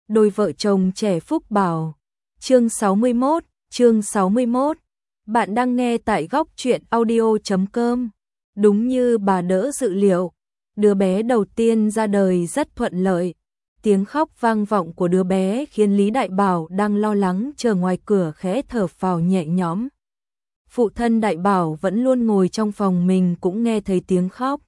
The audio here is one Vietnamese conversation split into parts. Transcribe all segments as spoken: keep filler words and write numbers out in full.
đôi vợ chồng trẻ Phúc Bảo. Chương sáu mươi mốt, chương sáu mươi mốt. Bạn đang nghe tại góc truyện audio chấm com. Đúng như bà đỡ dự liệu, đứa bé đầu tiên ra đời rất thuận lợi. Tiếng khóc vang vọng của đứa bé khiến Lý Đại Bảo đang lo lắng chờ ngoài cửa khẽ thở phào nhẹ nhõm. Phụ thân Đại Bảo vẫn luôn ngồi trong phòng mình cũng nghe thấy tiếng khóc.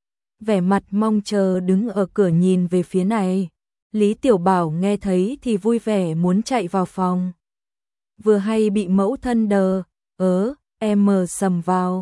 Vẻ mặt mong chờ đứng ở cửa nhìn về phía này. Lý Tiểu Bảo nghe thấy thì vui vẻ muốn chạy vào phòng. Vừa hay bị mẫu thân đờ, ớ, em mờ sầm vào.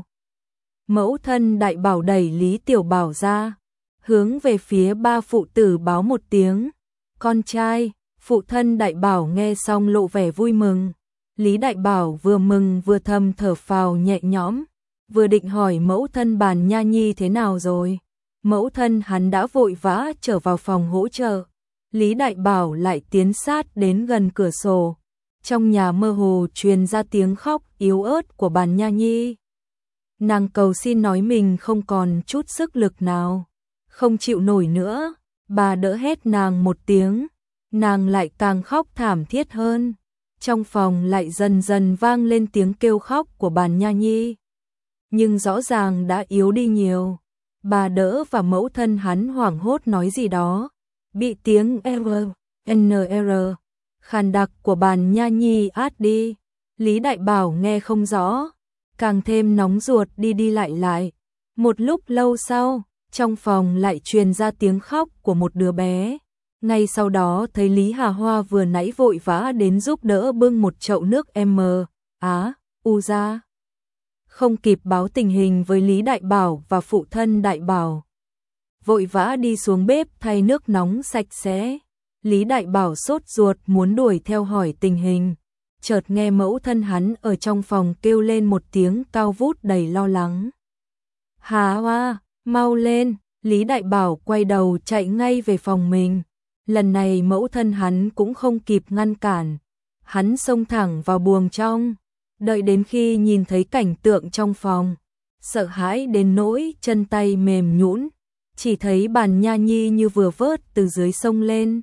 Mẫu thân Đại Bảo đẩy Lý Tiểu Bảo ra, hướng về phía ba phụ tử báo một tiếng. Con trai, phụ thân Đại Bảo nghe xong lộ vẻ vui mừng. Lý Đại Bảo vừa mừng vừa thầm thở phào nhẹ nhõm, vừa định hỏi mẫu thân Bàn Nha Nhi thế nào rồi. Mẫu thân hắn đã vội vã trở vào phòng hỗ trợ. Lý Đại Bảo lại tiến sát đến gần cửa sổ. Trong nhà mơ hồ truyền ra tiếng khóc yếu ớt của Bàn Nha Nhi. Nàng cầu xin nói mình không còn chút sức lực nào, không chịu nổi nữa. Bà đỡ hét nàng một tiếng, nàng lại càng khóc thảm thiết hơn. Trong phòng lại dần dần vang lên tiếng kêu khóc của Bàn Nha Nhi, nhưng rõ ràng đã yếu đi nhiều. Bà đỡ và mẫu thân hắn hoảng hốt nói gì đó, bị tiếng R, N R khàn đặc của Bàn Nha Nhi át đi. Lý Đại Bảo nghe không rõ, càng thêm nóng ruột đi đi lại lại. Một lúc lâu sau, trong phòng lại truyền ra tiếng khóc của một đứa bé. Ngay sau đó thấy Lý Hà Hoa vừa nãy vội vã đến giúp đỡ bưng một chậu nước M, Á, U ra. Không kịp báo tình hình với Lý Đại Bảo và phụ thân Đại Bảo, vội vã đi xuống bếp thay nước nóng sạch sẽ. Lý Đại Bảo sốt ruột muốn đuổi theo hỏi tình hình, chợt nghe mẫu thân hắn ở trong phòng kêu lên một tiếng cao vút đầy lo lắng. Hà Hoa, mau lên! Lý Đại Bảo quay đầu chạy ngay về phòng mình. Lần này mẫu thân hắn cũng không kịp ngăn cản, hắn xông thẳng vào buồng trong. Đợi đến khi nhìn thấy cảnh tượng trong phòng, sợ hãi đến nỗi chân tay mềm nhũn, chỉ thấy Bàn Nha Nhi như vừa vớt từ dưới sông lên.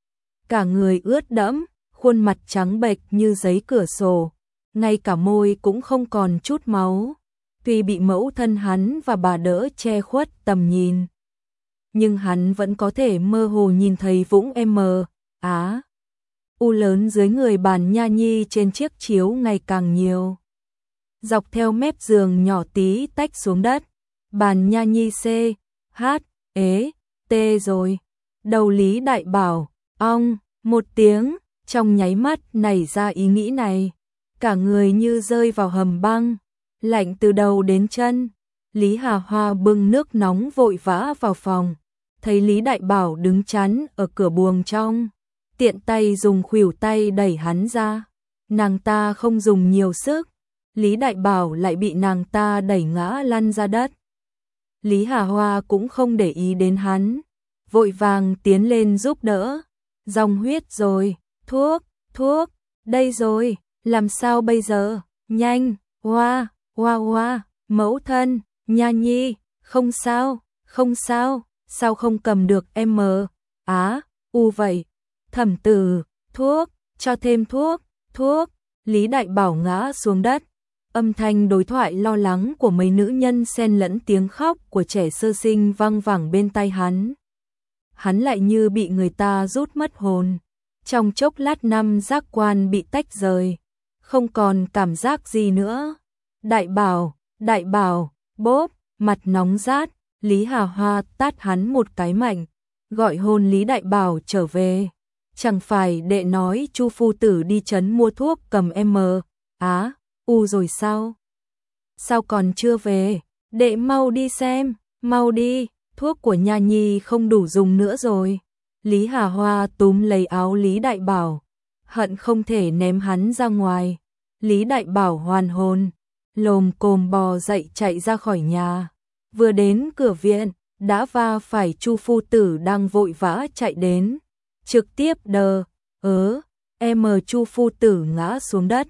Cả người ướt đẫm, khuôn mặt trắng bệch như giấy cửa sổ, ngay cả môi cũng không còn chút máu. Tuy bị mẫu thân hắn và bà đỡ che khuất tầm nhìn, nhưng hắn vẫn có thể mơ hồ nhìn thấy vũng M, Á, U lớn dưới người Bàn Nha Nhi trên chiếc chiếu ngày càng nhiều. Dọc theo mép giường nhỏ tí tách xuống đất. Bàn Nha Nhi C, H, ế, T rồi. Đầu Lý Đại Bảo, ong, một tiếng, trong nháy mắt nảy ra ý nghĩ này. Cả người như rơi vào hầm băng, lạnh từ đầu đến chân. Lý Hà Hoa bưng nước nóng vội vã vào phòng, thấy Lý Đại Bảo đứng chắn ở cửa buồng trong, tiện tay dùng khuỷu tay đẩy hắn ra. Nàng ta không dùng nhiều sức, Lý Đại Bảo lại bị nàng ta đẩy ngã lăn ra đất. Lý Hà Hoa cũng không để ý đến hắn, vội vàng tiến lên giúp đỡ. Dòng huyết rồi, thuốc, thuốc, đây rồi, làm sao bây giờ, nhanh, hoa, hoa hoa, mẫu thân, Nha Nhi, không sao, không sao, sao không cầm được M, Á, U vậy. Thẩm tử, thuốc, cho thêm thuốc, thuốc. Lý Đại Bảo ngã xuống đất. Âm thanh đối thoại lo lắng của mấy nữ nhân xen lẫn tiếng khóc của trẻ sơ sinh vang vẳng bên tai hắn. Hắn lại như bị người ta rút mất hồn. Trong chốc lát năm giác quan bị tách rời, không còn cảm giác gì nữa. Đại Bảo, Đại Bảo, bốp, mặt nóng rát. Lý Hà Hoa tát hắn một cái mạnh, gọi hồn Lý Đại Bảo trở về. Chẳng phải đệ nói Chu phu tử đi trấn mua thuốc cầm M, Á, U rồi sao? Sao còn chưa về? Đệ mau đi xem, mau đi, thuốc của Nha Nhi không đủ dùng nữa rồi. Lý Hà Hoa túm lấy áo Lý Đại Bảo, hận không thể ném hắn ra ngoài. Lý Đại Bảo hoàn hồn, lồm cồm bò dậy chạy ra khỏi nhà. Vừa đến cửa viện, đã va phải Chu phu tử đang vội vã chạy đến. Trực tiếp đờ, ớ, em Chu phu tử ngã xuống đất.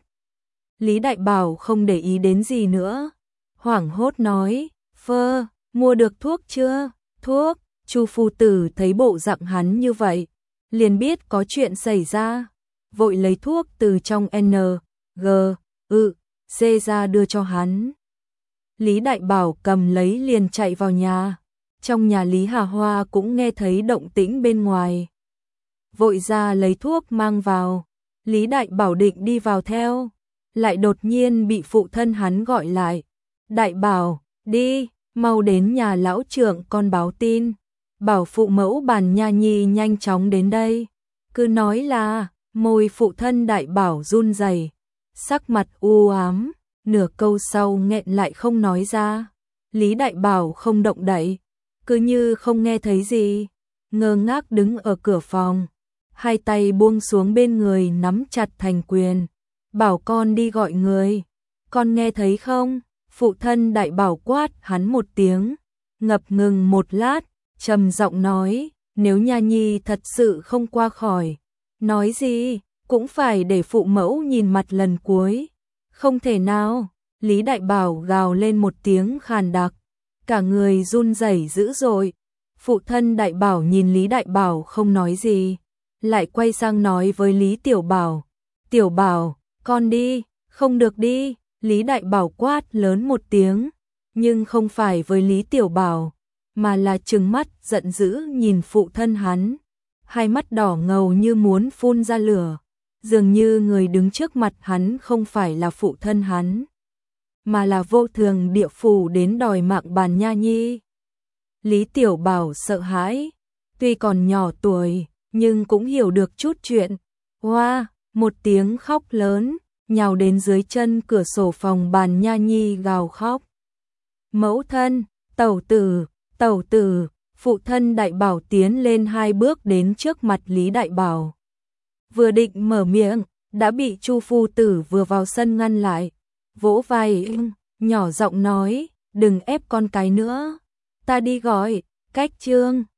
Lý Đại Bảo không để ý đến gì nữa, hoảng hốt nói, phơ, mua được thuốc chưa? Thuốc. Chu phu tử thấy bộ dạng hắn như vậy, liền biết có chuyện xảy ra, vội lấy thuốc từ trong N, G, ư, C ra đưa cho hắn. Lý Đại Bảo cầm lấy liền chạy vào nhà. Trong nhà Lý Hà Hoa cũng nghe thấy động tĩnh bên ngoài. Vội ra lấy thuốc mang vào. Lý Đại Bảo định đi vào theo, lại đột nhiên bị phụ thân hắn gọi lại. Đại Bảo, đi, mau đến nhà lão trưởng con báo tin. Bảo phụ mẫu Bàn Nha Nhi nhanh chóng đến đây. Cứ nói là, môi phụ thân Đại Bảo run rẩy, sắc mặt u ám, nửa câu sau nghẹn lại không nói ra. Lý Đại Bảo không động đậy, cứ như không nghe thấy gì, ngơ ngác đứng ở cửa phòng, hai tay buông xuống bên người nắm chặt thành quyền. Bảo con đi gọi người, con nghe thấy không? Phụ thân Đại Bảo quát hắn một tiếng, ngập ngừng một lát, trầm giọng nói, nếu Nha Nhi thật sự không qua khỏi, nói gì cũng phải để phụ mẫu nhìn mặt lần cuối. Không thể nào, Lý Đại Bảo gào lên một tiếng khàn đặc, cả người run rẩy dữ dội. Phụ thân Đại Bảo nhìn Lý Đại Bảo không nói gì, lại quay sang nói với Lý Tiểu Bảo, Tiểu Bảo, con đi, không được đi. Lý Đại Bảo quát lớn một tiếng, nhưng không phải với Lý Tiểu Bảo, mà là trừng mắt giận dữ nhìn phụ thân hắn, hai mắt đỏ ngầu như muốn phun ra lửa, dường như người đứng trước mặt hắn không phải là phụ thân hắn, mà là vô thường địa phủ đến đòi mạng Bàn Nha Nhi. Lý Tiểu Bảo sợ hãi, tuy còn nhỏ tuổi, nhưng cũng hiểu được chút chuyện. Hoa, một tiếng khóc lớn, nhào đến dưới chân cửa sổ phòng Bàn Nha Nhi gào khóc. Mẫu thân, tẩu tử, tẩu tử, phụ thân Đại Bảo tiến lên hai bước đến trước mặt Lý Đại Bảo. Vừa định mở miệng, đã bị Chu phu tử vừa vào sân ngăn lại, vỗ vai, nhỏ giọng nói, đừng ép con cái nữa, ta đi gọi, cách trương.